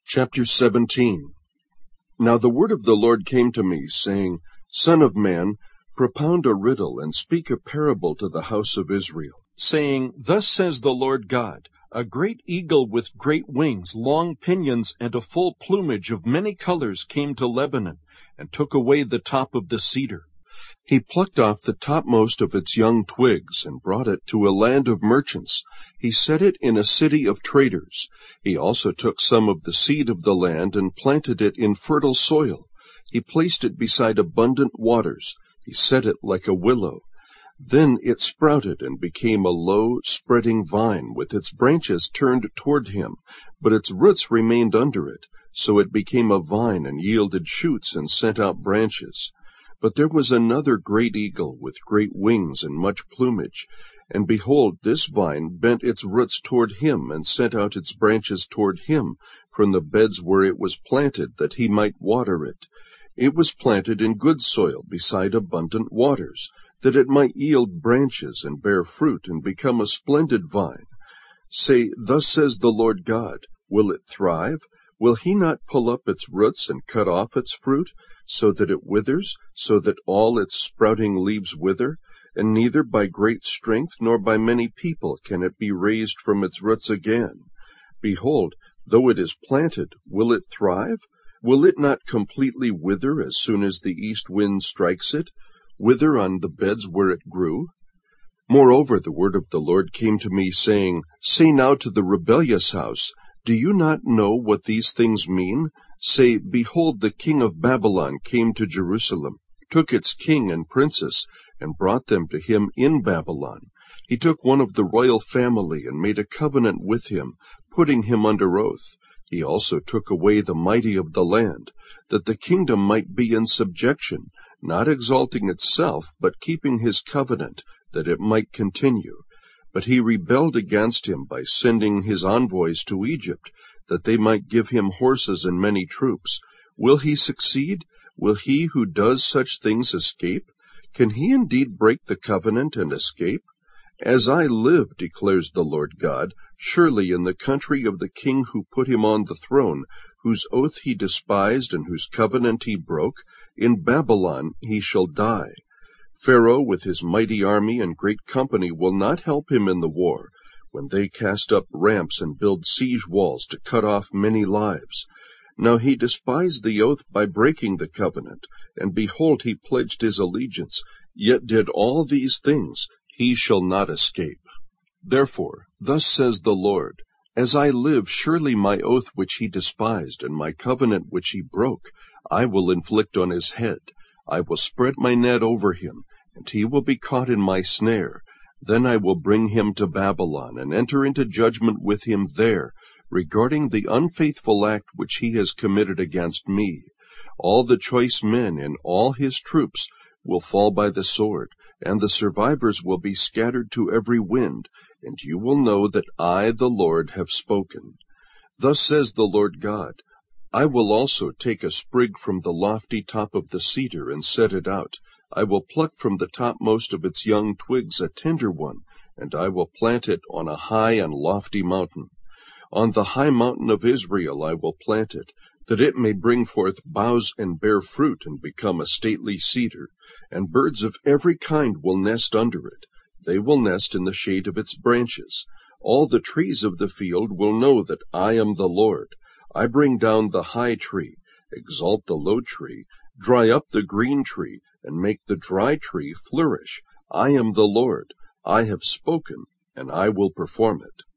Chapter 17. Now the word of the Lord came to me, saying, Son of man, propound a riddle, and speak a parable to the house of Israel, saying, Thus says the Lord God, a great eagle with great wings, long pinions, and a full plumage of many colors came to Lebanon, and took away the top of the cedar. He plucked off the topmost of its young twigs, and brought it to a land of merchants. He set it in a city of traders. He also took some of the seed of the land, and planted it in fertile soil. He placed it beside abundant waters. He set it like a willow. Then it sprouted, and became a low, spreading vine, with its branches turned toward him, but its roots remained under it. So it became a vine, and yielded shoots, and sent out branches. But there was another great eagle, with great wings and much plumage. And behold, this vine bent its roots toward him, and sent out its branches toward him, from the beds where it was planted, that he might water it. It was planted in good soil, beside abundant waters, that it might yield branches, and bear fruit, and become a splendid vine. Say, Thus says the Lord God, Will it thrive? Will he not pull up its roots, and cut off its fruit, so that it withers, so that all its sprouting leaves wither? And neither by great strength nor by many people can it be raised from its roots again. Behold, though it is planted, will it thrive? Will it not completely wither as soon as the east wind strikes it, wither on the beds where it grew? Moreover, the word of the Lord came to me, saying, Say now to the rebellious house, Do you not know what these things mean? Say, Behold, the king of Babylon came to Jerusalem, took its king and princes, and brought them to him in Babylon. He took one of the royal family, and made a covenant with him, putting him under oath. He also took away the mighty of the land, that the kingdom might be in subjection, not exalting itself, but keeping his covenant, that it might continue. But he rebelled against him by sending his envoys to Egypt, that they might give him horses and many troops. Will he succeed? Will he who does such things escape? Can he indeed break the covenant and escape? As I live, declares the Lord God, surely in the country of the king who put him on the throne, whose oath he despised and whose covenant he broke, in Babylon he shall die. Pharaoh with his mighty army and great company will not help him in the war, when they cast up ramps and build siege walls to cut off many lives. Now he despised the oath by breaking the covenant, and behold, he pledged his allegiance, yet did all these things. He shall not escape. Therefore, thus says the Lord, As I live, surely my oath which he despised, and my covenant which he broke, I will inflict on his head. I will spread my net over him, and he will be caught in my snare. Then I will bring him to Babylon, and enter into judgment with him there, regarding the unfaithful act which he has committed against me. All the choice men and all his troops will fall by the sword, and the survivors will be scattered to every wind, and you will know that I, the Lord, have spoken. Thus says the Lord God, I will also take a sprig from the lofty top of the cedar, and set it out. I will pluck from the topmost of its young twigs a tender one, and I will plant it on a high and lofty mountain. On the high mountain of Israel I will plant it, that it may bring forth boughs and bear fruit, and become a stately cedar, and birds of every kind will nest under it. They will nest in the shade of its branches. All the trees of the field will know that I am the Lord. I bring down the high tree, exalt the low tree, dry up the green tree, and make the dry tree flourish. I am the Lord. I have spoken, and I will perform it.